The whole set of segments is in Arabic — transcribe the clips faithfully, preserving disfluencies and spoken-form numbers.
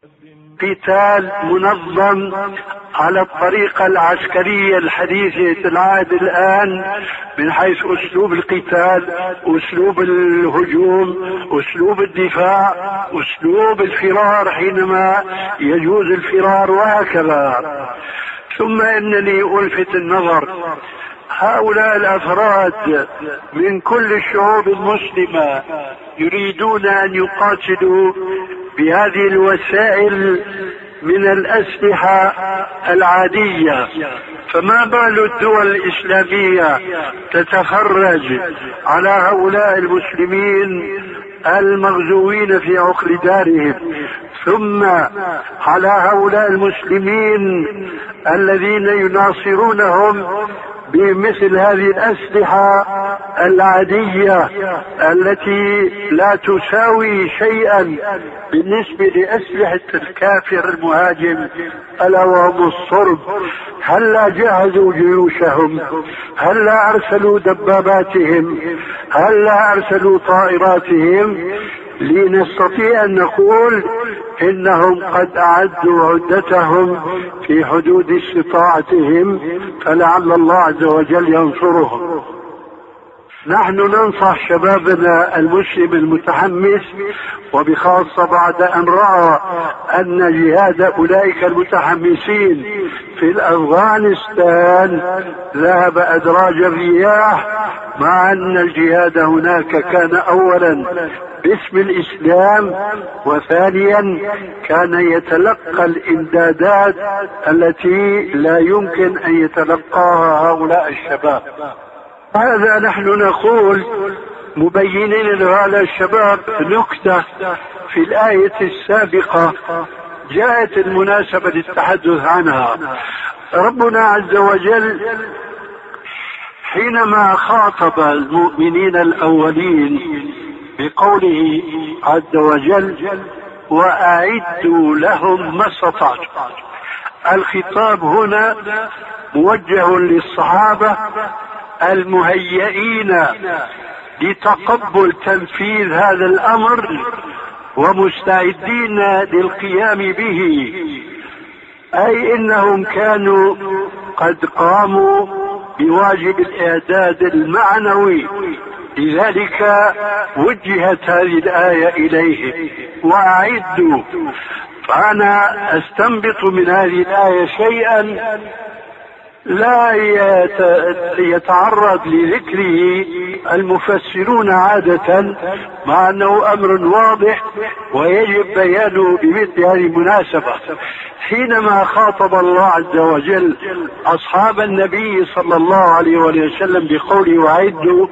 قتال منظم على الطريقة العسكرية الحديثة العهد الآن، من حيث أسلوب القتال، أسلوب الهجوم، أسلوب الدفاع، أسلوب الفرار حينما يجوز الفرار، وهكذا. ثم إنني ألفت النظر، هؤلاء الأفراد من كل الشعوب المسلمة يريدون أن يقاتلوا بهذه الوسائل من الأسلحة العادية، فما بال الدول الإسلامية تتفرج على هؤلاء المسلمين المغزوين في عقر دارهم، ثم على هؤلاء المسلمين الذين يناصرونهم بمثل هذه الأسلحة العادية التي لا تساوي شيئا بالنسبة لأسلحة الكافر المهاجم ألا وهم الصرب. هلا جهزوا جيوشهم، هلا أرسلوا دباباتهم، هلا أرسلوا طائراتهم، لنستطيع أن نقول إنهم قد أعدوا عدتهم في حدود استطاعتهم، فلعل الله عز وجل ينصرهم. نحن ننصح شبابنا المسلم المتحمس، وبخاصة بعد أن رأى أن جهاد أولئك المتحمسين في أفغانستان ذهب أدراج الرياح، مع أن الجهاد هناك كان أولا باسم الإسلام، وثانيا كان يتلقى الإمدادات التي لا يمكن أن يتلقاها هؤلاء الشباب. هذا نحن نقول مبينين لهؤلاء الشباب نكتة في الآية السابقة جاءت المناسبة للتحدث عنها. ربنا عز وجل حينما خاطب المؤمنين الأولين بقوله عز وجل وأعدوا لهم ما استطعتم، الخطاب هنا موجه للصحابة المهيئين لتقبل تنفيذ هذا الأمر ومستعدين للقيام به، أي إنهم كانوا قد قاموا بواجب الإعداد المعنوي، لذلك وجهت هذه الآية إليه وأعدوا. فأنا أستنبط من هذه الآية شيئا لا يتعرض لذكره المفسرون عادة، مع أنه أمر واضح ويجب بيانه بمثل هذه المناسبة. حينما خاطب الله عز وجل أصحاب النبي صلى الله عليه وسلم بقوله وأعدوا،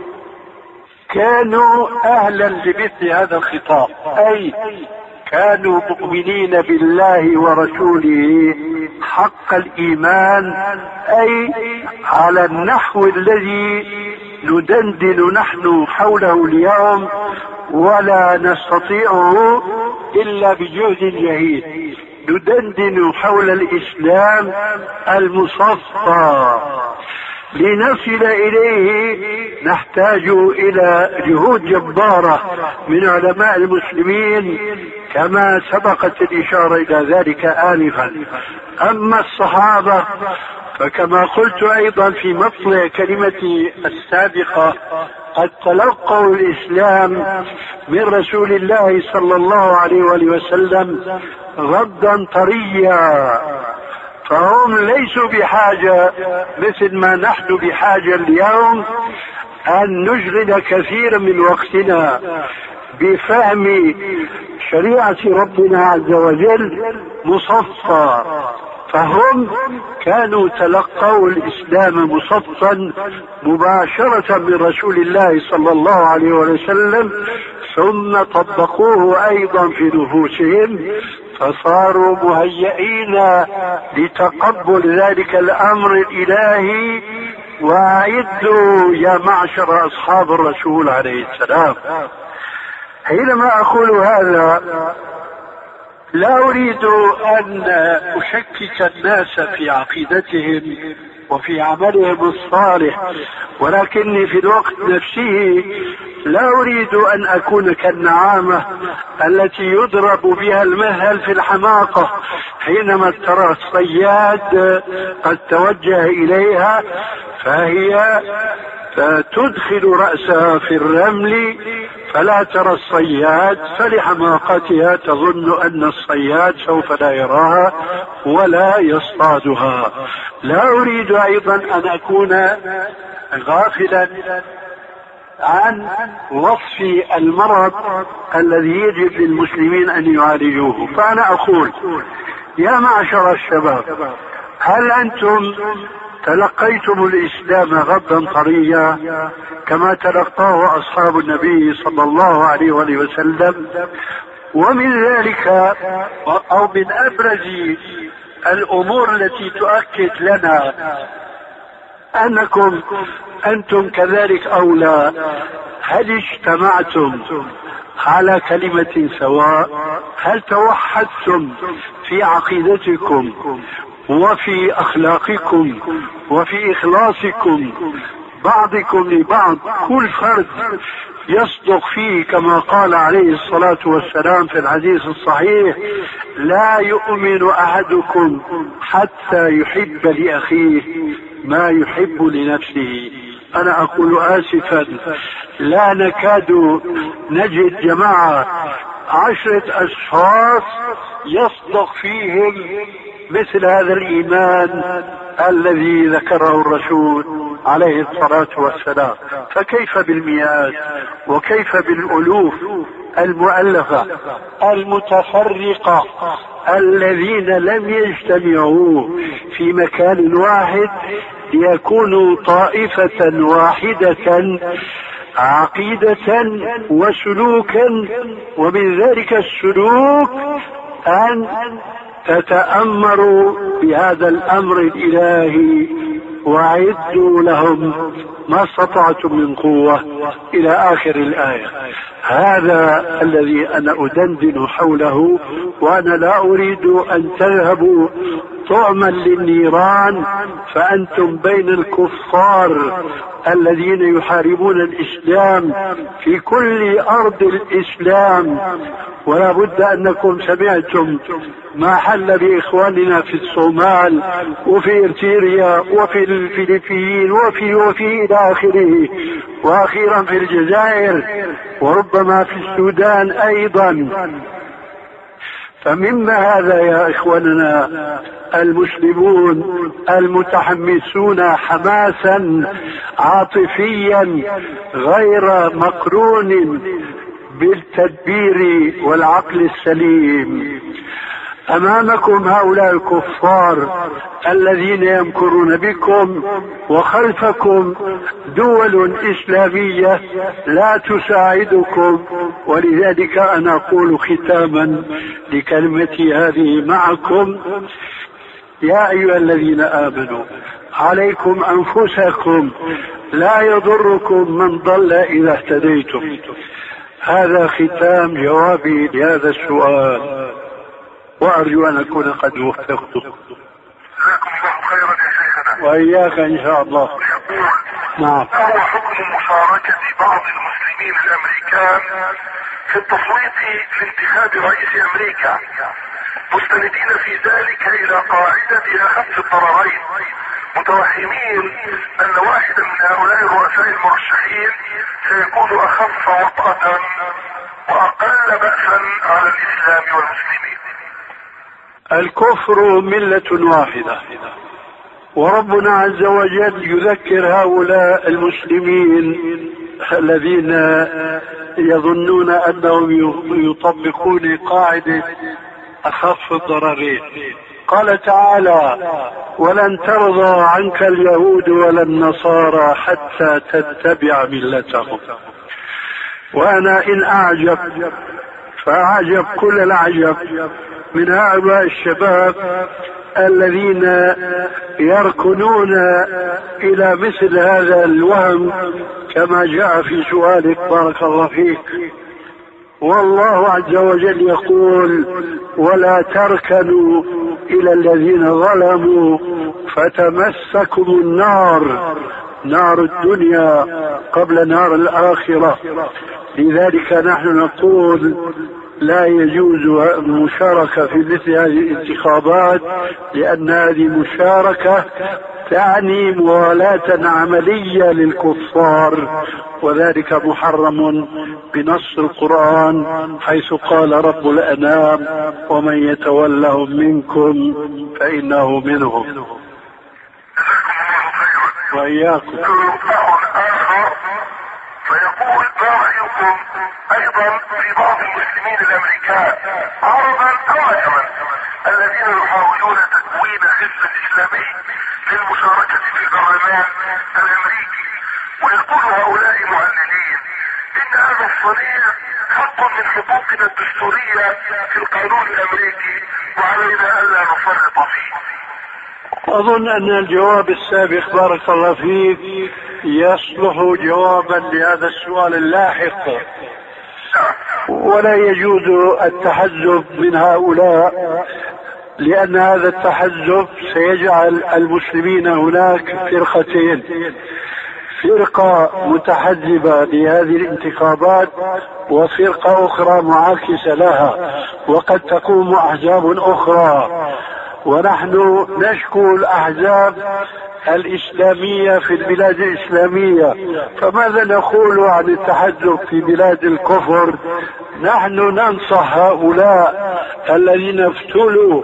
كانوا أهلا لمثل هذا الخطاب، أي كانوا مؤمنين بالله ورسوله حق الإيمان، أي على النحو الذي ندندن نحن حوله اليوم ولا نستطيعه إلا بجهد جهيد. ندندن حول الإسلام المصفى، لنصل إليه نحتاج إلى جهود جبارة من علماء المسلمين كما سبقت الإشارة إلى ذلك آنفا. أما الصحابة فكما قلت أيضا في مطلع كلمتي السابقة قد تلقوا الإسلام من رسول الله صلى الله عليه وسلم غدا طريا، فهم ليسوا بحاجة مثل ما نحن بحاجة اليوم أن نشغل كثيرا من وقتنا بفهم شريعة ربنا عز وجل مصفى، فهم كانوا تلقوا الإسلام مصفا مباشرة من رسول الله صلى الله عليه وسلم، ثم طبقوه أيضا في نفوسهم فصاروا مهيئين لتقبل ذلك الأمر الإلهي. وأعدوا يا معشر أصحاب الرسول عليه السلام. حينما أقول هذا لا أريد أن أشكك الناس في عقيدتهم وفي عملهم الصالح، ولكني في الوقت نفسه لا أريد أن أكون كالنعامة التي يضرب بها المهل في الحماقة حينما ترى الصياد قد توجه إليها فهي تدخل رأسها في الرمل فلا ترى الصياد، فلحماقتها تظن أن الصياد سوف لا يراها ولا يصطادها. لا أريد أيضا أن أكون غافلا عن وصف المرض الذي يجب للمسلمين أن يعالجوه. فأنا أقول يا معشر الشباب، هل أنتم تلقيتم الإسلام غضا طريا كما تلقاه أصحاب النبي صلى الله عليه وسلم؟ ومن ذلك أو من أبرز الأمور التي تؤكد لنا أنكم أنتم كذلك أو لا، هل اجتمعتم على كلمة سواء؟ هل توحدتم في عقيدتكم وفي أخلاقكم وفي إخلاصكم بعضكم لبعض؟ كل فرد يصدق فيه كما قال عليه الصلاة والسلام في الحديث الصحيح: لا يؤمن أحدكم حتى يحب لأخيه ما يحب لنفسه. أنا أقول آسفا، لا نكاد نجد جماعة عشرة أشخاص يصدق فيهم مثل هذا الإيمان الذي ذكره الرسول عليه الصلاة والسلام. فكيف بالمئات وكيف بالألوف المؤلفة المتفرقة الذين لم يجتمعوا في مكان واحد ليكونوا طائفة واحدة عقيدة وسلوكا، ومن ذلك السلوك أن تتأمروا بهذا الأمر الإلهي وأعدوا لهم ما استطعتم من قوة إلى آخر الآية. هذا الذي أنا أدندن حوله، وأنا لا أريد أن تذهبوا طعما للنيران فأنتم بين الكفار الذين يحاربون الإسلام في كل أرض الإسلام. ولا بد أنكم سمعتم ما حل بإخواننا في الصومال وفي إرتريا وفي الفلبين وفي وفي إلى آخره، وأخيرا في الجزائر وربما في السودان أيضا. فمما هذا يا إخواننا المسلمون المتحمسون حماسا عاطفيا غير مقرون بالتدبير والعقل السليم، أمامكم هؤلاء الكفار الذين يمكرون بكم، وخلفكم دول إسلامية لا تساعدكم. ولذلك أنا أقول ختاما لكلمتي هذه معكم: يا أيها الذين آمنوا عليكم أنفسكم لا يضركم من ضل إذا اهتديتم. هذا ختام جوابي لهذا السؤال، وأرجو أن أكون قد وفقت. جزاكم الله خيرا يا شيخنا. وإياك إن شاء الله. نعم. هو حكم مشاركة بعض المسلمين الأمريكان في التصويت في انتخاب رئيس أمريكا، مستندين في ذلك إلى قاعدة أخف الضررين، متوهمين أن واحدا من هؤلاء الرؤساء المرشحين سيكون أخف وطأة وأقل بأسا على الإسلام والمسلمين. الكفر ملة واحدة، وربنا عز وجل يذكر هؤلاء المسلمين الذين يظنون أنهم يطبقون قاعدة أخف الضررين. قال تعالى: ولن ترضى عنك اليهود ولا النصارى حتى تتبع ملتهم. وأنا إن أعجب فأعجب كل العجب من هؤلاء الشباب الذين يركنون إلى مثل هذا الوهم كما جاء في سؤالك بارك الله فيك. والله عز وجل يقول: ولا تركنوا إلى الذين ظلموا فتمسكم النار نار الدنيا قبل نار الآخرة. لذلك نحن نقول لا يجوز المشاركة في مثل هذه الانتخابات، لأن هذه مشاركة تعني موالاة عملية للكفار، وذلك محرم بنص القرآن حيث قال رب الأنام ومن يتولهم منكم فإنه منهم. وإياكم. فيقول ما رأيكم أيضا في بعض المسلمين الأمريكان عربا أو عجما الذين يحاولون تكوين حزب إسلامي للمشاركة في البرلمان الأمريكي، ويقول هؤلاء معللين إن هذا الصنيع حق من حقوقنا الدستورية في القانون الأمريكي وعلينا ألا نفرط فيه. أظن أن الجواب السابق بارك الله فيك يصلح جوابا لهذا السؤال اللاحق، ولا يجوز التحزب من هؤلاء، لأن هذا التحزب سيجعل المسلمين هناك فرقتين: فرقة متحزبة لهذه الانتخابات وفرقة أخرى معاكسة لها، وقد تقوم أحزاب أخرى. ونحن نشكو الأحزاب الإسلامية في البلاد الإسلامية، فماذا نقول عن التحزب في بلاد الكفر؟ نحن ننصح هؤلاء الذين ابتلوا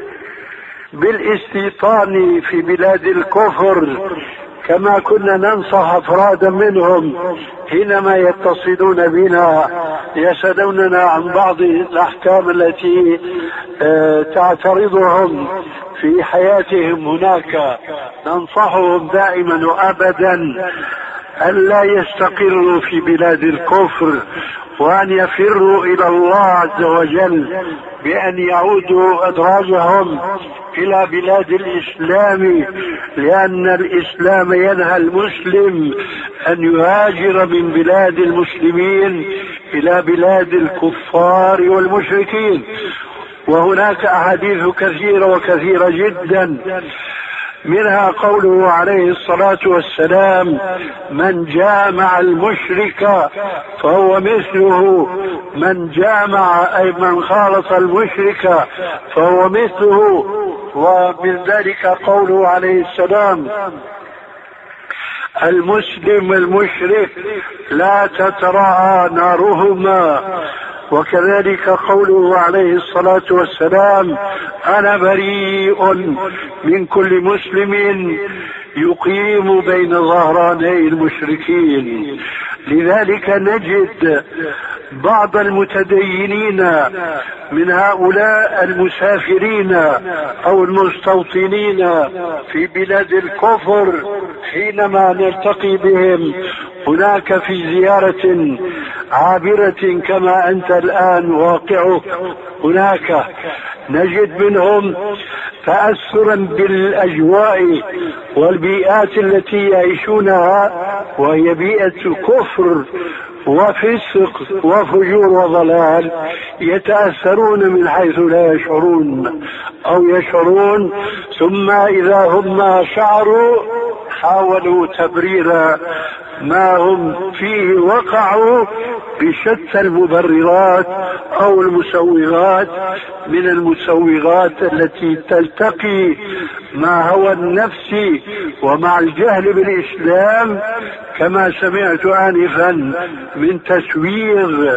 بالاستيطان في بلاد الكفر كما كنا ننصح أفرادا منهم حينما يتصلون بنا يسألوننا عن بعض الأحكام التي تعترضهم في حياتهم هناك. ننصحهم دائما وأبدا أن لا يستقروا في بلاد الكفر، وأن يفروا إلى الله عز وجل بأن يعودوا أدراجهم إلى بلاد الإسلام، لأن الإسلام ينهى المسلم أن يهاجر من بلاد المسلمين إلى بلاد الكفار والمشركين. وهناك أحاديث كثيرة وكثيرة جدا، منها قوله عليه الصلاة والسلام: من جامع المشرك فهو مثله، من جامع أي من خالط المشرك فهو مثله. ومن ذلك قوله عليه السلام: المسلم والمشرك لا تتراءى نارهما. وكذلك قوله عليه الصلاة والسلام: أنا بريء من كل مسلم يقيم بين ظهراني المشركين. لذلك نجد بعض المتدينين من هؤلاء المسافرين أو المستوطنين في بلاد الكفر حينما نلتقي بهم هناك في زيارة عابرة كما أنت الآن واقعك هناك، نجد منهم تأثرا بالأجواء والبيئات التي يعيشونها، وهي بيئة كفر وفسق وفجور وضلال، يتأثرون من حيث لا يشعرون أو يشعرون، ثم إذا هم شعروا حاولوا تبرير ما هم فيه، وقعوا بشتى المبررات أو المسوغات من المسوغات التي تلتقي مع هوى النفس ومع الجهل بالإسلام، كما سمعت آنفا من تسويغ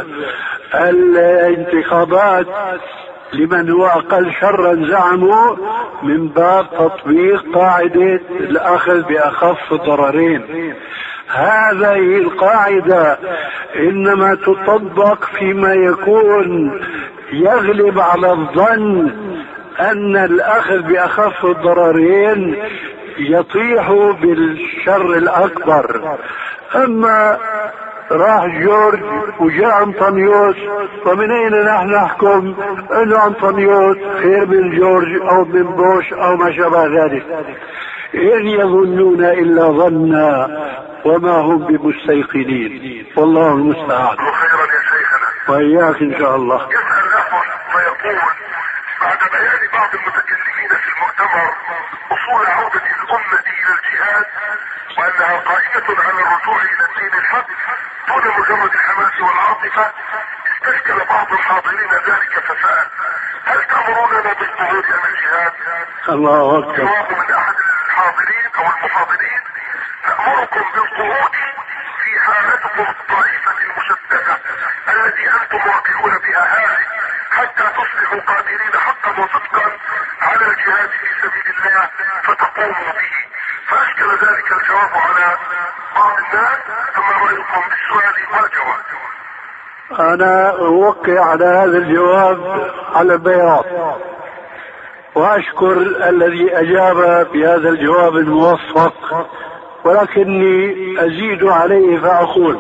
الانتخابات لمن هو أقل شرا زعموا من باب تطبيق قاعدة الأخذ بأخف الضررين. هذه القاعدة إنما تطبق فيما يكون يغلب على الظن أن الأخذ بأخف الضررين يطيح بالشر الأكبر. أما راح جورج وجاء أنطونيوس، ومن أين نحن نحكم أن أنطونيوس خير من جورج أو من بوش أو ما شابه ذلك؟ إن يظنون إلا ظنا وما هم بمستيقنين، والله المستعان. خيرا يا شيخنا. وإياك إن شاء الله. يسأل أخ فيقول: بعد بيان بعض المتكلمين في المؤتمر اصول عودة الامة الى الجهاد وانها قائمة على الرجوع الى الدين الحق دون مجرد الحماس والعاطفة، استشكل بعض الحاضرين ذلك فسأل: هل تأمروننا بالخروج عن الجهاد؟ الله أكبر. جواب من احد الحاضرين او المحاضرين: نأمركم بالخروج في حالتكم الطائفة المشتتة التي انتم واقعون بها هذه حتى تصبحوا قادرين حقا وصدقا على الجهاد في سبيل الله فتقوموا به. فاشكل ذلك الجواب على بعض الناس، فما رايكم بالسؤال والجواب؟ انا اوقع على هذا الجواب على بياض، واشكر الذي اجاب بهذا الجواب الموفق، ولكني ازيد عليه فاقول: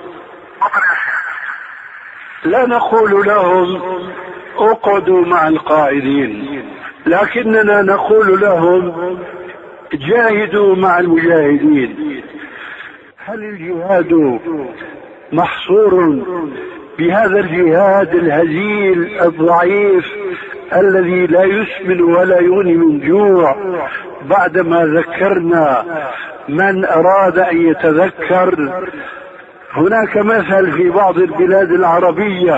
لا نقول لهم اقعدوا مع القاعدين، لكننا نقول لهم جاهدوا مع المجاهدين. هل الجهاد محصور بهذا الجهاد الهزيل الضعيف الذي لا يسمن ولا يغني من جوع، بعدما ذكرنا من أراد أن يتذكر؟ هناك مثل في بعض البلاد العربية: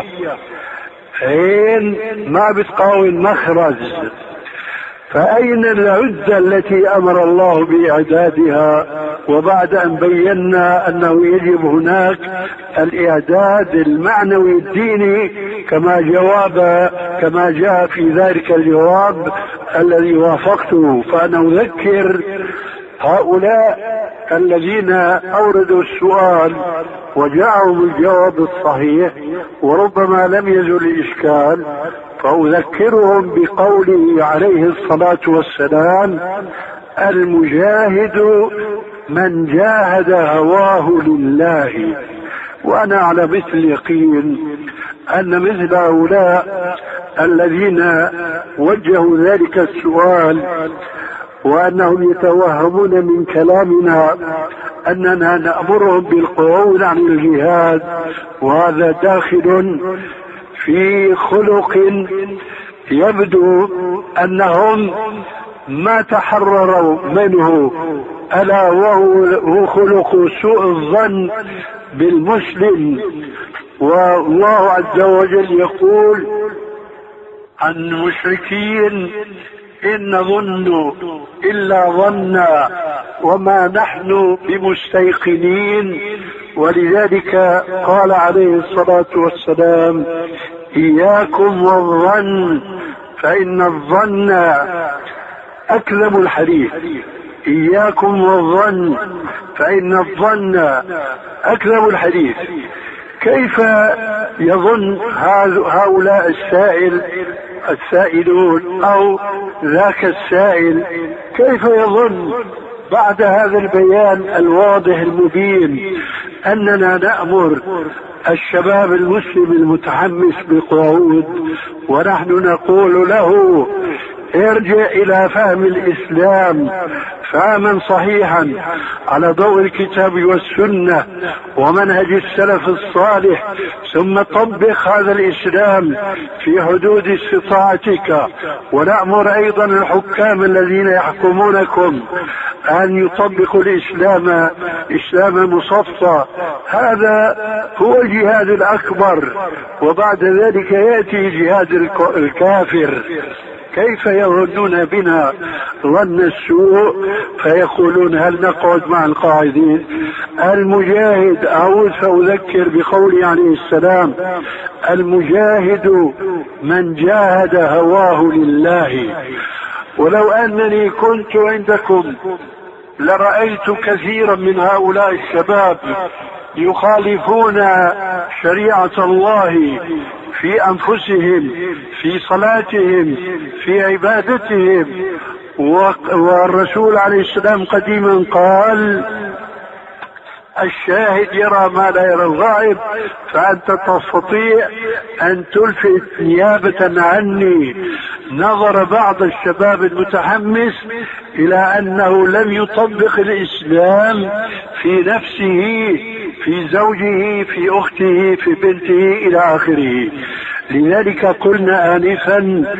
عين ما بتقاوم مخرج. فأين العدة التي أمر الله بإعدادها؟ وبعد أن بينا أنه يجب هناك الإعداد المعنوي الديني كما جواب كما جاء في ذلك الجواب الذي وافقته، فأنا أذكر هؤلاء الذين أوردوا السؤال وجاءهم الجواب الصحيح وربما لم يزل الإشكال، فأذكرهم بقوله عليه الصلاة والسلام: المجاهد من جاهد هواه لله. وأنا على مثل يقين أن مثل هؤلاء الذين وجهوا ذلك السؤال وأنهم يتوهمون من كلامنا أننا نأمرهم بالقعود عن الجهاد، وهذا داخل في خلق يبدو أنهم ما تحرروا منه، ألا وهو خلق سوء الظن بالمسلم. والله عز وجل يقول عن المشركين: إن نظن إلا ظنا وما نحن بمستيقنين. ولذلك قال عليه الصلاة والسلام: إياكم والظن فإن الظن أكذب الحديث. إياكم والظن فإن الظن أكذب الحديث. كيف يظن هؤلاء السائل السائلون أو ذاك السائل، كيف يظن بعد هذا البيان الواضح المبين أننا نأمر الشباب المسلم المتحمس بالقعود ونحن نقول له: ارجع إلى فهم الإسلام فهما صحيحا على ضوء الكتاب والسنة ومنهج السلف الصالح، ثم طبق هذا الإسلام في حدود استطاعتك. ونأمر أيضا الحكام الذين يحكمونكم أن يطبقوا الإسلام إسلام مصفى. هذا هو الجهاد الأكبر، وبعد ذلك يأتي جهاد الكافر. كيف يظنون بنا ظن السوء فيقولون: هل نقعد مع القاعدين؟ المجاهد، أعود فأذكر بقوله عليه السلام: المجاهد من جاهد هواه لله. ولو أنني كنت عندكم لرأيت كثيرا من هؤلاء الشباب يخالفون شريعة الله في أنفسهم، في صلاتهم، في عبادتهم. والرسول عليه السلام قديما قال: الشاهد يرى ما لا يرى الغائب، فأنت تستطيع أن تلفت نيابة عني نظر بعض الشباب المتحمس إلى أنه لم يطبق الإسلام في نفسه، في زوجه، في أخته، في بنته إلى آخره. لذلك قلنا آنفا: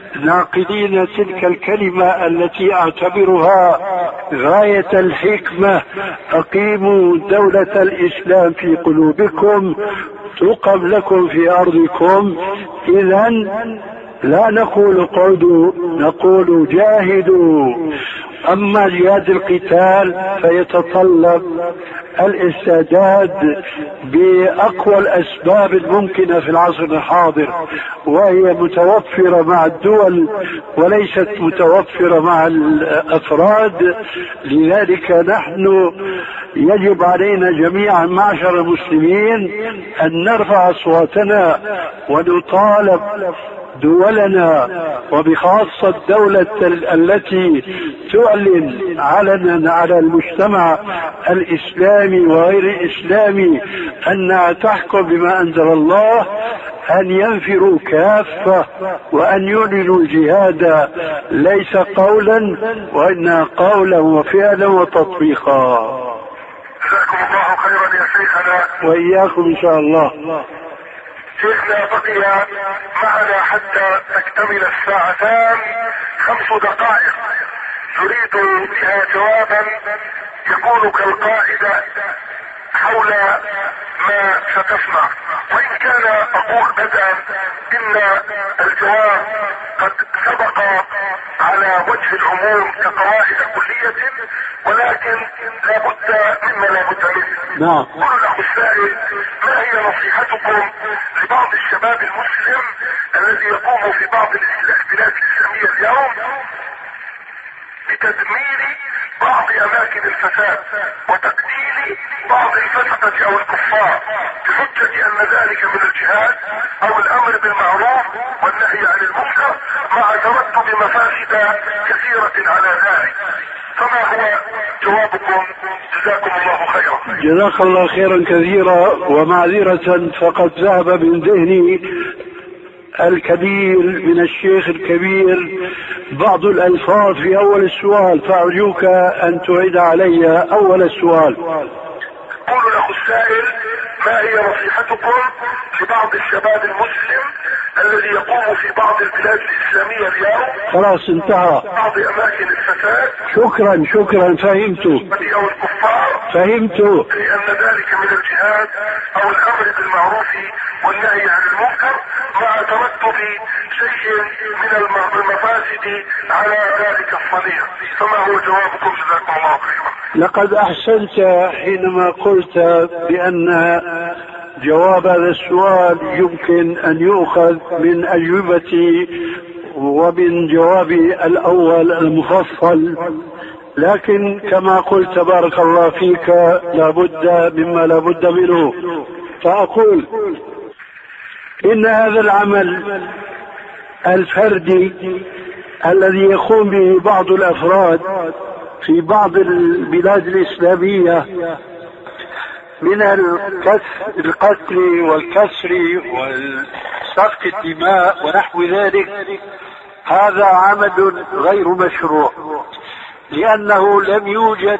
ناقلين تلك الكلمة التي أعتبرها غاية الحكمة: أقيموا دولة الإسلام في قلوبكم تقم لكم في أرضكم. إذن لا نقول قعدوا، نقول جاهدوا. أما جهاد القتال فيتطلب الاستعداد بأقوى الأسباب الممكنة في العصر الحاضر، وهي متوفرة مع الدول وليست متوفرة مع الأفراد. لذلك نحن يجب علينا جميعا معشر المسلمين أن نرفع أصواتنا ونطالب دولنا، وبخاصة الدولة التي تعلن علنا على المجتمع الإسلامي وغير الإسلامي أنها تحكم بما أنزل الله، أن ينفروا كافة وأن يعلنوا الجهاد ليس قولا وإنما قولا وفعلا وتطبيقا. جزاكم الله خيرا يا شيخنا. وإياكم إن شاء الله. شيخنا بقي معنا حتى تكتمل الساعتان خمس دقائق نريد بها جوابا يكون كالقاعدة حول ما ستسمع، وإن كان أقول بدءا إن الجواب قد سبق على وجه العموم كقواعد كلية، ولكن لا بد مما لا بد منه. نعم. قل له السائل: ما هي نصيحتكم لبعض الشباب المسلم الذي يقوم في بعض البلاد الإسلامية اليوم بتدمير بعض أماكن الفساد وتقتيل بعض الفسقة أو الكفار بحجة أن ذلك من الجهاد أو الأمر بالمعروف والنهي عن المنكر، مع ترتب مفاسد كثيرة على ذلك؟ فما هو جوابكم؟ جزاكم الله خيرا. جزاك الله خيرا كثيرا، ومعذرة فقد ذهب من ذهني الكبير من الشيخ الكبير بعض الألفاظ في أول السؤال، فأرجوك أن تعيد علي أول السؤال. قول له السائل: ما هي نصيحتكم لبعض الشباب المسلم الذي يقوم في بعض البلاد الإسلامية اليوم؟ خلاص انتهى. بعض أماكن الفساد. شكرا شكرا فهمت. أو الكفار. فهمت. لأن ذلك من الجهاد أو الأمر بالمعروف والنهي عن المنكر، مع ترتب شيء من المفاسد على ذلك الصنيع. فما هو جوابكم؟ جزاكم الله خيرا. لقد أحسنت حينما قلت بأن جواب هذا السؤال يمكن أن يؤخذ من أجوبتي ومن جوابي الأول المفصل، لكن كما قلت بارك الله فيك لابد مما لابد منه. فأقول إن هذا العمل الفردي الذي يقوم به بعض الأفراد في بعض البلاد الإسلامية من القتل والكسر وسفك الدماء ونحو ذلك، هذا عمل غير مشروع، لأنه لم يوجد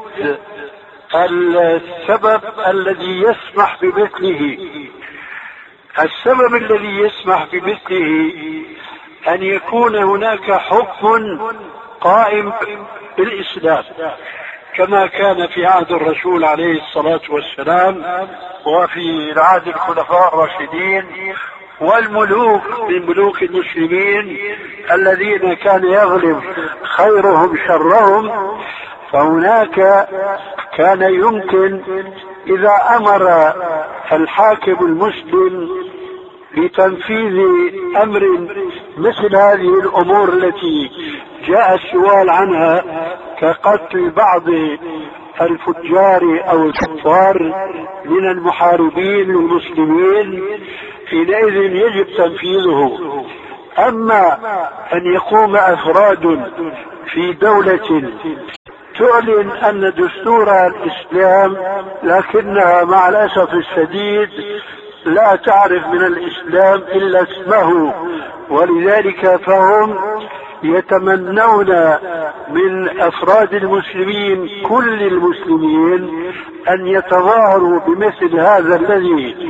السبب الذي يسمح بمثله. السبب الذي يسمح بمثله أن يكون هناك حكم قائم بالإسلام كما كان في عهد الرسول عليه الصلاة والسلام وفي عهد الخلفاء الراشدين والملوك من ملوك المسلمين الذين كان يغلب خيرهم شرهم. فهناك كان يمكن إذا أمر الحاكم المسلم بتنفيذ أمر مثل هذه الأمور التي جاء السؤال عنها كقتل بعض الفجار أو الكفار من المحاربين للمسلمين، حينئذ يجب تنفيذه. أما أن يقوم أفراد في دولة تعلن أن دستور الإسلام لكنها مع الأسف الشديد لا تعرف من الإسلام إلا اسمه، ولذلك فهم يتمنون من أفراد المسلمين كل المسلمين أن يتظاهروا بمثل هذا الذي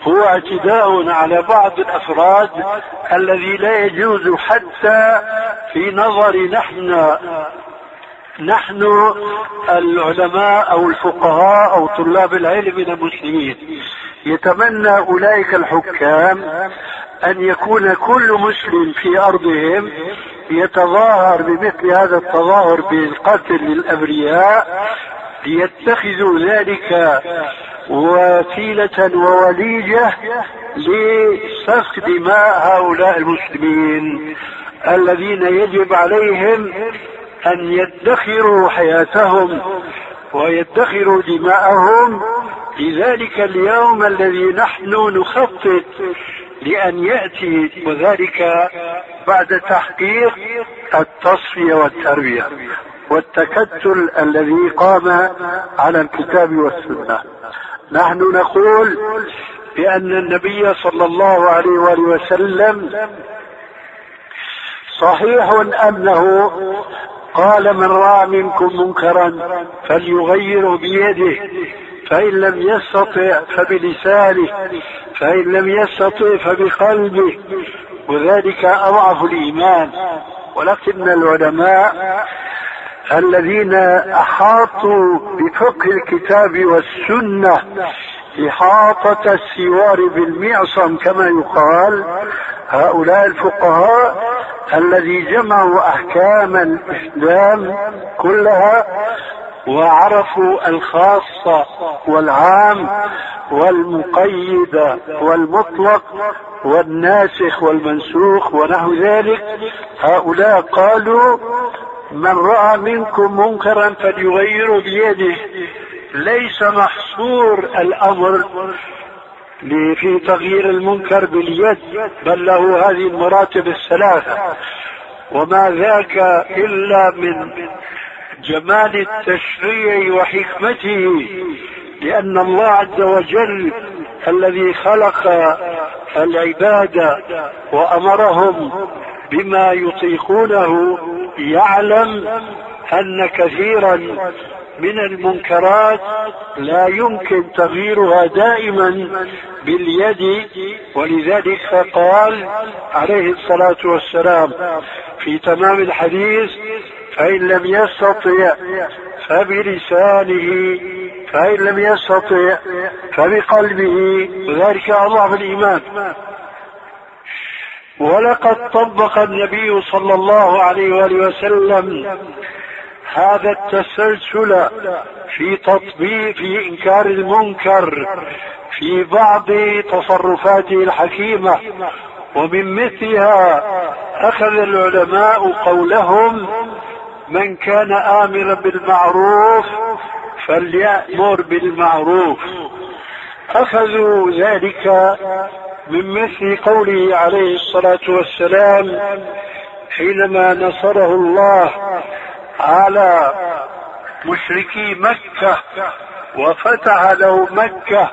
هو اعتداء على بعض الأفراد الذي لا يجوز حتى في نظر نحن نحن العلماء أو الفقهاء أو طلاب العلم من المسلمين. يتمنى أولئك الحكام أن يكون كل مسلم في أرضهم يتظاهر بمثل هذا التظاهر بالقتل للأبرياء، ليتخذوا ذلك وسيلة ووليجة لسفك دماء هؤلاء المسلمين الذين يجب عليهم أن يدخروا حياتهم ويدخروا دماءهم لذلك اليوم الذي نحن نخطط لأن يأتي، وذلك بعد تحقيق التصفية والتربية والتكتل الذي قام على الكتاب والسنة. نحن نقول بأن النبي صلى الله عليه وآله وسلم صحيح أنه قال من رأى منكم منكرا فليغيره بيده، فإن لم يستطع فبلسانه، فإن لم يستطع فبقلبه، وذلك أضعف الإيمان. ولكن العلماء الذين أحاطوا بفقه الكتاب والسنة إحاطة السوار بالمعصم كما يقال، هؤلاء الفقهاء الذي جمعوا أحكام الإسلام كلها وعرفوا الخاص والعام والمقيد والمطلق والناسخ والمنسوخ ونحو ذلك، هؤلاء قالوا من رأى منكم منكرا فليغيره بيده. ليس محصور الأمر في تغيير المنكر باليد، بل له هذه المراتب الثلاثة، وما ذاك إلا من جمال التشريع وحكمته، لأن الله عز وجل الذي خلق العباد وأمرهم بما يطيقونه يعلم أن كثيرا من المنكرات لا يمكن تغييرها دائما باليد، ولذلك قال عليه الصلاة والسلام في تمام الحديث فإن لم يستطع فبلسانه، فإن لم يستطع فبقلبه، وذلك أضعف الإيمان. ولقد طبق النبي صلى الله عليه وآله وسلم هذا التسلسل في تطبيق في إنكار المنكر في بعض تصرفاته الحكيمة، ومن مثلها أخذ العلماء قولهم من كان آمرا بالمعروف فليأمر بالمعروف. أخذوا ذلك من مثل قوله عليه الصلاة والسلام حينما نصره الله على مشركي مكة وفتح له مكة،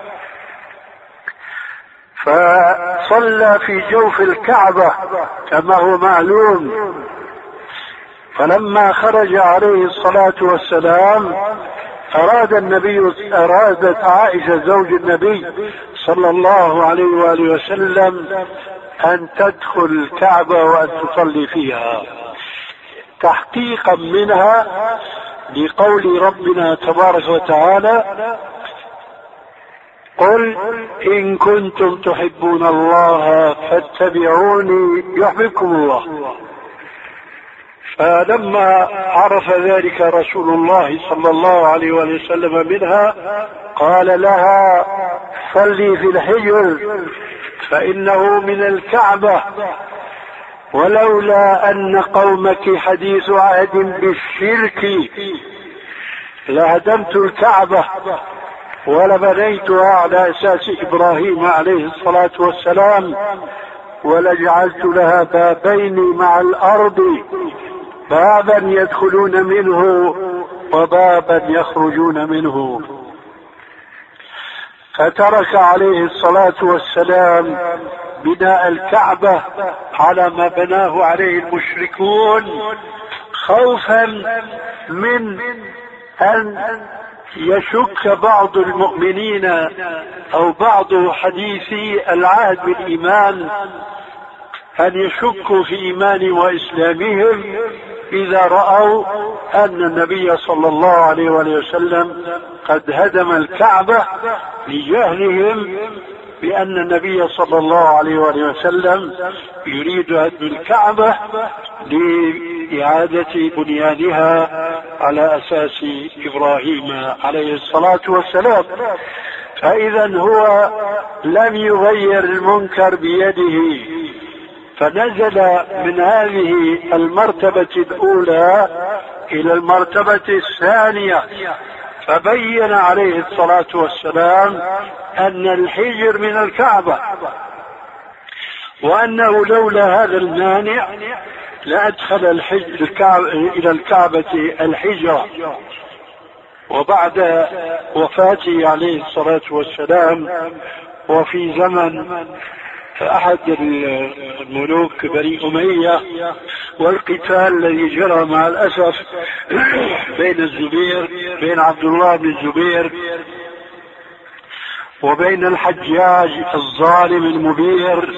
فصلى في جوف الكعبة كما هو معلوم، فلما خرج عليه الصلاة والسلام أراد النبي أرادت عائشة زوج النبي صلى الله عليه وآله وسلم أن تدخل الكعبة وأن تصلي فيها تحقيقا منها لقول ربنا تبارك وتعالى قل إن كنتم تحبون الله فاتبعوني يحببكم الله. فلما عرف ذلك رسول الله صلى الله عليه وسلم منها قال لها صلي في الحجر فإنه من الكعبة، ولولا أن قومك حديث عهد بالشرك لهدمت الكعبة ولبنيتها على أساس إبراهيم عليه الصلاة والسلام ولجعلت لها بابين مع الأرض، بابا يدخلون منه وبابا يخرجون منه. فترك عليه الصلاة والسلام بناء الكعبة على ما بناه عليه المشركون خوفا من أن يشك بعض المؤمنين أو بعض حديثي العهد بالإيمان أن يشكوا في إيمان وإسلامهم إذا رأوا أن النبي صلى الله عليه وسلم قد هدم الكعبة لجهلهم بأن النبي صلى الله عليه وسلم يريد هدم الكعبة لإعادة بنيانها على أساس إبراهيم عليه الصلاة والسلام. فإذا هو لم يغير المنكر بيده، فنزل من هذه المرتبة الأولى إلى المرتبة الثانية، فبين عليه الصلاة والسلام أن الحجر من الكعبة، وأنه لولا هذا المانع لأدخل الحجر الكعبة إلى الكعبة الحجرة. وبعد وفاته عليه الصلاة والسلام وفي زمن أحد الملوك بني أمية والقتال الذي جرى مع الأسف بين الزبير بين عبد الله بن الزبير وبين الحجاج الظالم المبير،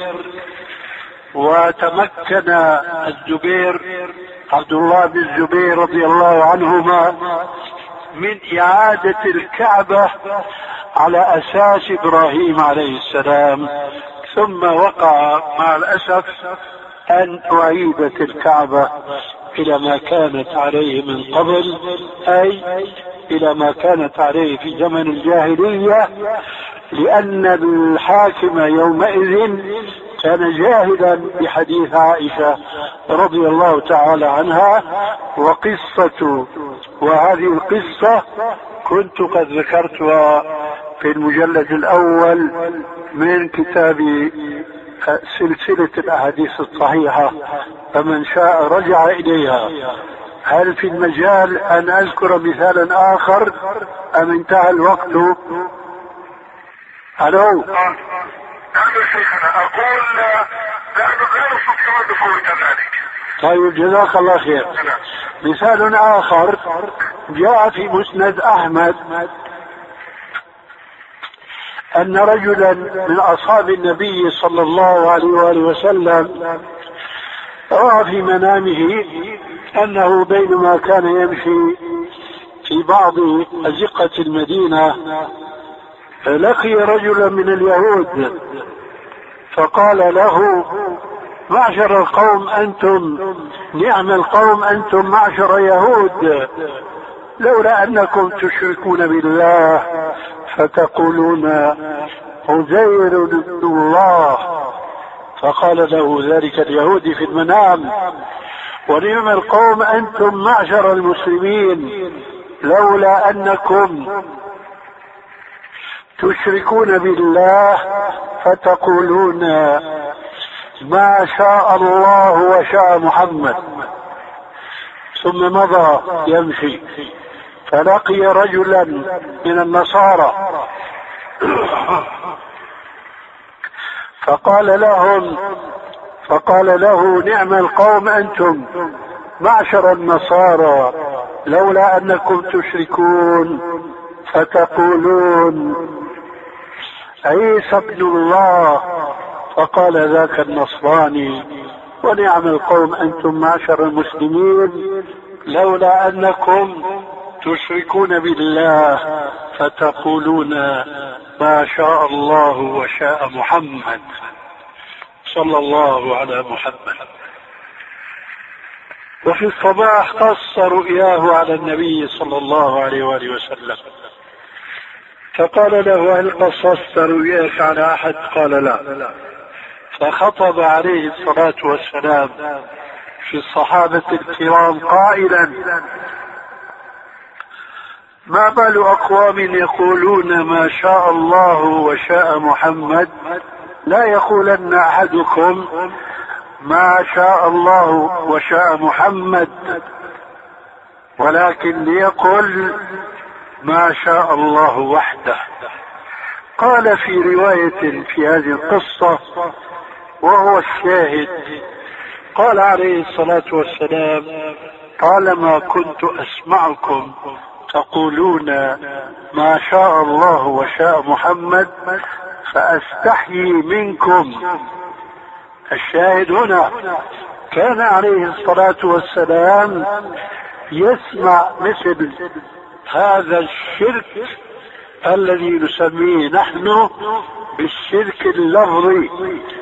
وتمكن الزبير عبد الله بن الزبير رضي الله عنهما من إعادة الكعبة على أساس إبراهيم عليه السلام، ثم وقع مع الأسف أن أعيدت الكعبة إلى ما كانت عليه من قبل، أي إلى ما كانت عليه في زمن الجاهلية، لأن الحاكم يومئذ كان جاهلا بحديث عائشة رضي الله تعالى عنها. وقصة وهذه القصة كنت قد ذكرتها في المجلد الأول من كتاب سلسلة الأحاديث الصحيحة، فمن شاء رجع إليها. هل في المجال أن أذكر مثالا آخر أم انتهى الوقت؟ ألو نعم شيخنا، أقول لا نقصد كما بفوت ذلك. طيب جزاك الله خير. مثال آخر جاء في مسند أحمد أن رجلا من أصحاب النبي صلى الله عليه وآله وسلم رأى في منامه أنه بينما كان يمشي في بعض أزقة المدينة لقي رجلا من اليهود، فقال له: معشر القوم أنتم، نعم القوم أنتم معشر يهود، لولا أنكم تشركون بالله فتقولون عزير ابن الله. فقال له ذلك اليهودي في المنام: ونعم القوم أنتم معشر المسلمين، لولا أنكم تشركون بالله فتقولون ما شاء الله وشاء محمد. ثم مضى يمشي فلقي رجلا من النصارى فقال لهم فقال له: نعم القوم أنتم معشر النصارى، لولا أنكم تشركون فتقولون عيسى ابن الله. فقال ذاك النصراني: ونعم القوم أنتم معشر المسلمين، لولا أنكم تشركون بالله فتقولون ما شاء الله وشاء محمد. صلى الله على محمد. وفي الصباح قص رؤياه على النبي صلى الله عليه وآله وسلم، فقال له: هل قصصت رؤياك على أحد؟ قال: لا. فخطب عليه الصلاة والسلام في الصحابة الكرام قائلا: ما بال أقوام يقولون ما شاء الله وشاء محمد، لا يقولن أحدكم ما شاء الله وشاء محمد، ولكن ليقل ما شاء الله وحده. قال في رواية في هذه القصة وهو الشاهد، قال عليه الصلاة والسلام: طالما كنت أسمعكم تقولون ما شاء الله وشاء محمد فأستحيي منكم. الشاهد هنا كان عليه الصلاة والسلام يسمع مثل هذا الشرك الذي نسميه نحن بالشرك اللفظي،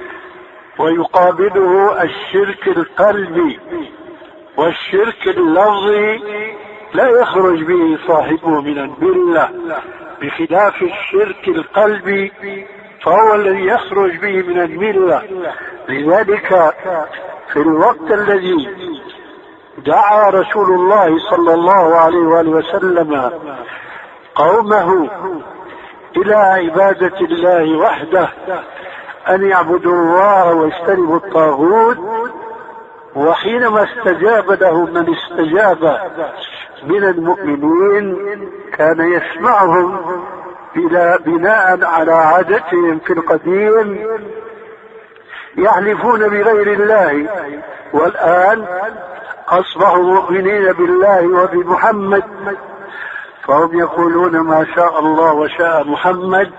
ويقابله الشرك القلبي. والشرك اللفظي لا يخرج به صاحبه من الملة، بخلاف الشرك القلبي فهو الذي يخرج به من الملة. لذلك في الوقت الذي دعا رسول الله صلى الله عليه وآله وسلم قومه إلى عبادة الله وحده، أن يعبدوا الله واجتنبوا الطاغوت، وحينما استجاب له من استجاب من المؤمنين كان يسمعهم إلى بناء على عادتهم في القديم يحلفون بغير الله، والآن أصبحوا مؤمنين بالله وبمحمد، فهم يقولون ما شاء الله وشاء محمد،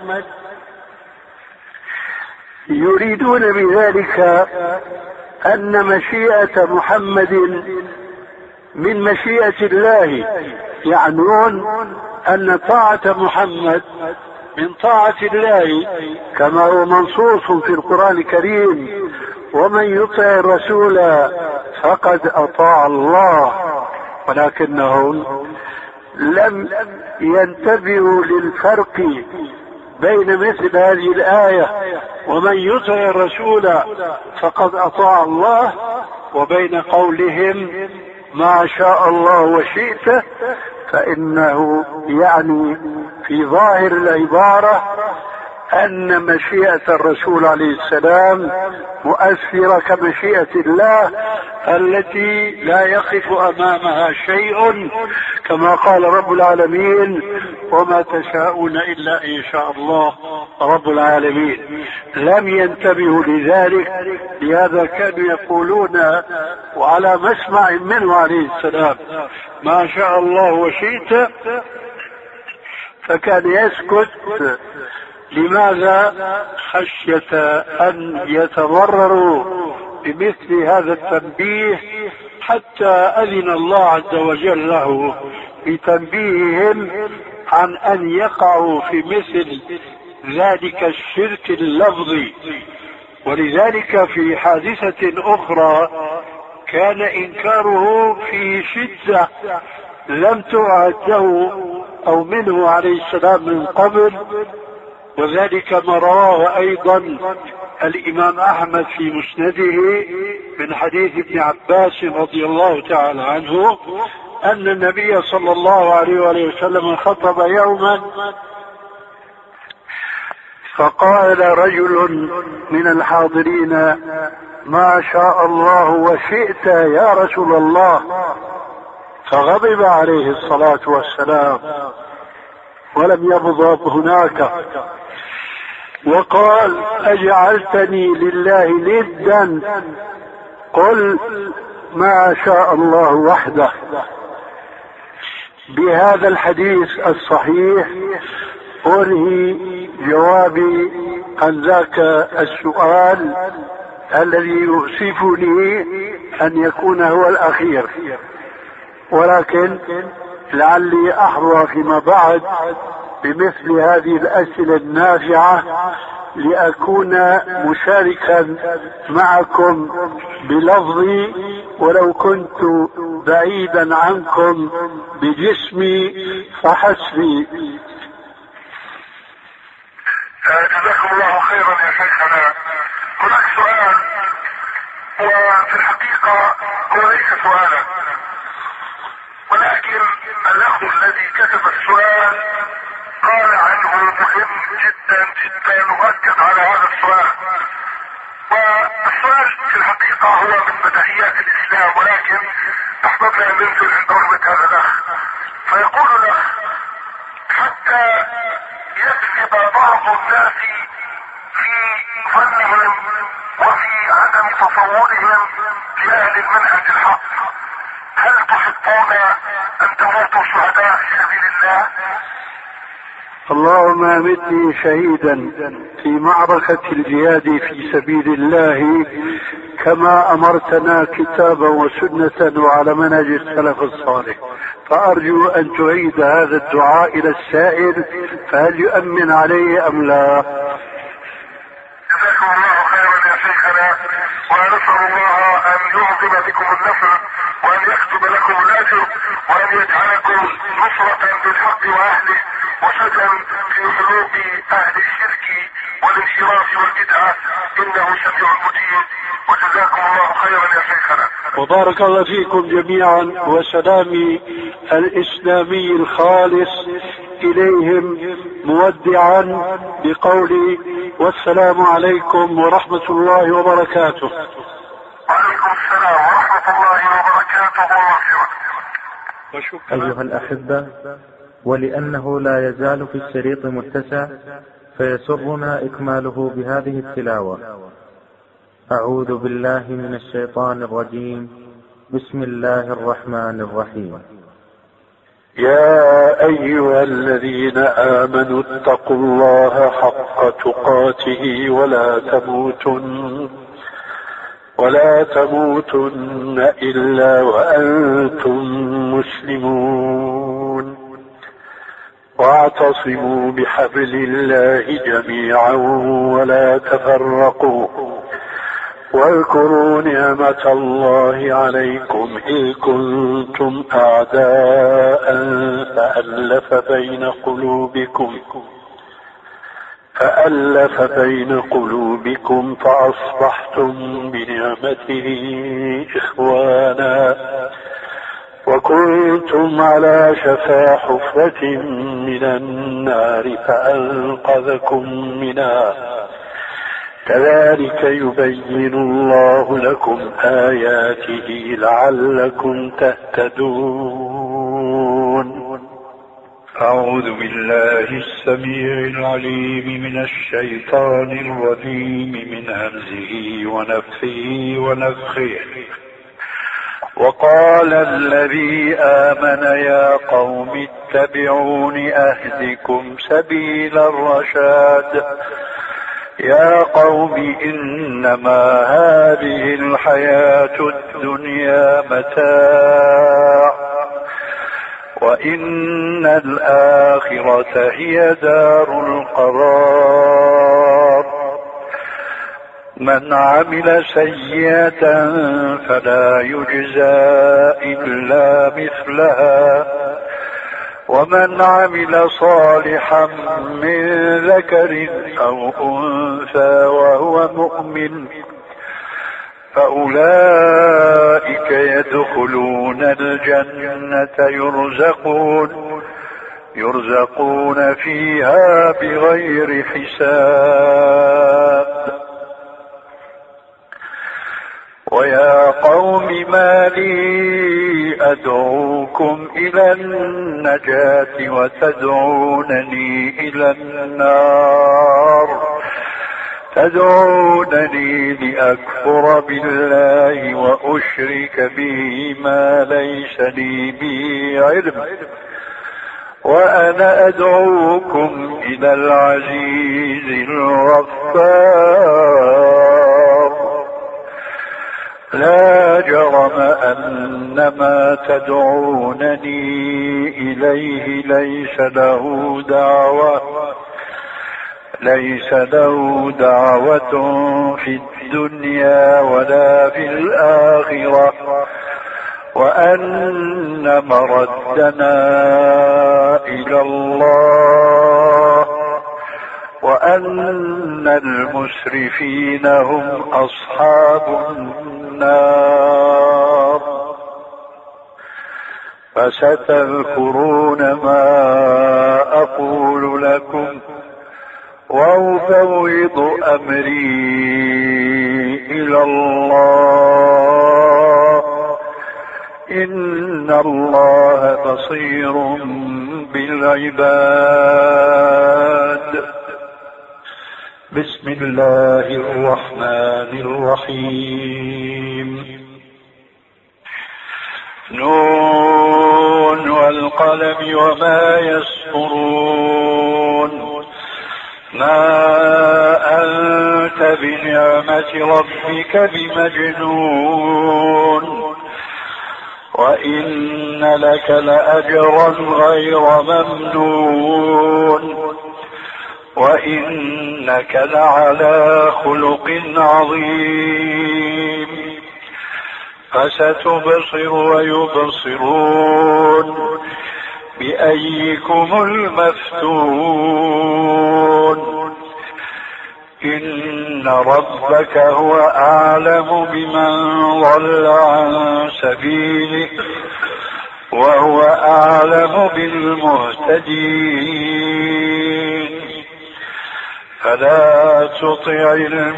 يريدون بذلك أن مشيئة محمد من مشيئة الله، يعنون أن طاعة محمد من طاعة الله، كما هو منصوص في القرآن الكريم: ومن يطع الرسول فقد أطاع الله. ولكنهم لم ينتبهوا للفرق بين مثل هذه الآية ومن يطع الرسول فقد أطاع الله، وبين قولهم ما شاء الله وشئت، فإنه يعني في ظاهر العبارة أن مشيئة الرسول عليه السلام مؤثرة كمشيئة الله التي لا يقف أمامها شيء، كما قال رب العالمين: وما تشاءون إلا إن شاء الله رب العالمين. لم ينتبهوا لذلك، لهذا كانوا يقولون وعلى مسمع منه عليه السلام: ما شاء الله وشئت، فكان يسكت. لماذا؟ خشية أن يتضرروا بمثل هذا التنبيه، حتى أذن الله عز وجل له بتنبيههم عن أن يقعوا في مثل ذلك الشرك اللفظي. ولذلك في حادثة أخرى كان إنكاره في شدة لم تعهد له أو منه عليه السلام من قبل، وذلك ما رواه أيضا الإمام أحمد في مسنده من حديث ابن عباس رضي الله تعالى عنه أن النبي صلى الله عليه وآله وسلم خطب يوما، فقال رجل من الحاضرين: ما شاء الله وشئت يا رسول الله. فغضب عليه الصلاة والسلام ولم يبضب هناك، وقال: أجعلتني لله ندا؟ قل ما شاء الله وحده. بهذا الحديث الصحيح أنهي جوابي عن ذاك السؤال الذي يؤسفني أن يكون هو الأخير، ولكن لعلي أحظى فيما بعد بمثل هذه الأسئلة النافعة لأكون مشاركا معكم بلفظي، ولو كنت بعيدا عنكم بجسمي فحسبي. جزاكم الله خيرا يا شيخنا. هناك سؤال، وفي الحقيقة هو ليس سؤالا، ولكن الأخ الذي كتب السؤال قال عنه مهم جدا جدا، نؤكد على هذا السؤال. والسؤال في الحقيقة هو من بديهيات الإسلام، ولكن أحببنا أن ننزل عند رغبة هذا الأخ. فيقول له: حتى يكذب بعض الناس في ظنهم وفي عدم تصورهم لأهل المنهج الحق، هل تحبون أن تموتوا شهداء في سبيل الله. اللهم امتني شهيدا في معركة الجهاد في سبيل الله كما امرتنا كتابا وسنة وعلى منهج السلف الصالح، فارجو ان تعيد هذا الدعاء الى السائل، فهل يؤمن عليه ام لا؟ جزاكم الله خيرا يا شيخنا، ونسأل الله ان يعظم بكم النصر وان يكتب لكم الاجر وان يجعلكم نصرة بالحق واهله وسدا في قلوب اهل الشرك والانحراف والبدعة، انه سميع مجيب. وجزاكم الله خيرا يا شيخنا. وبارك الله فيكم جميعا، وسلامي الاسلامي الخالص اليهم مودعا بقولي والسلام عليكم ورحمة الله وبركاته. وعليكم السلام ورحمة الله وبركاته ومغفرته. أيها الأحبة، ولأنه لا يزال في الشريط متسع فيسرنا إكماله بهذه التلاوة. أعوذ بالله من الشيطان الرجيم. بسم الله الرحمن الرحيم. يا أيها الذين آمنوا اتقوا الله حق تقاته ولا تموتن ولا تموتن إلا وأنتم مسلمون، واعتصموا بحبل الله جميعا ولا تفرقوا، واذكروا نعمة الله عليكم إذ كنتم أعداء فألف بين قلوبكم فألف بين قلوبكم فأصبحتم بنعمته إخوانا، وكنتم على شفا حفرة من النار فأنقذكم منها، كذلك يبين الله لكم آياته لعلكم تهتدون. أعوذ بالله السميع العليم من الشيطان الرجيم من همزه ونفخه ونفخه. وقال الذي آمن يا قوم اتبعون أهدكم سبيل الرشاد. يا قوم إنما هذه الحياة الدنيا متاع وإن الآخرة هي دار القرار. من عمل سيئة فلا يجزى إلا مثلها، ومن عمل صالحا من ذكر أو أنثى وهو مؤمن فأولئك يدخلون الجنة يرزقون يرزقون فيها بغير حساب. ويا قوم ما لي أدعوكم إلى النجاة وتدعونني إلى النار تدعونني لأكفر بالله وأشرك به ما ليس لي به علم، وأنا أدعوكم إلى العزيز الغفار. لا جرم أن ما تدعونني إليه ليس له دعوة ليس له دعوة في الدنيا ولا في الآخرة، وأن مردنا إلى الله، وأن المسرفين هم أصحاب النار. فستذكرون ما أقول لكم وأفوض أمري إلى الله، إن الله بصير بالعباد. بسم الله الرحمن الرحيم. نون والقلم والقلم وما يسطرون. ما أنت بنعمة ربك بمجنون، وإن لك لأجرا غير ممنون، وإنك لعلى خلق عظيم. فستبصر ويبصرون بأيكم المفتون. إن ربك هو أعلم بمن ضل عن سبيله وهو أعلم بالمهتدين. فلا تطع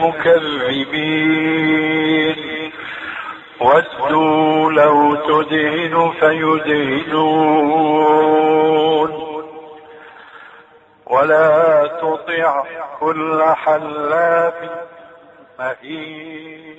المكذبين ودوا لو تدهن فيدهنون، ولا تطع كل حلاف مهين.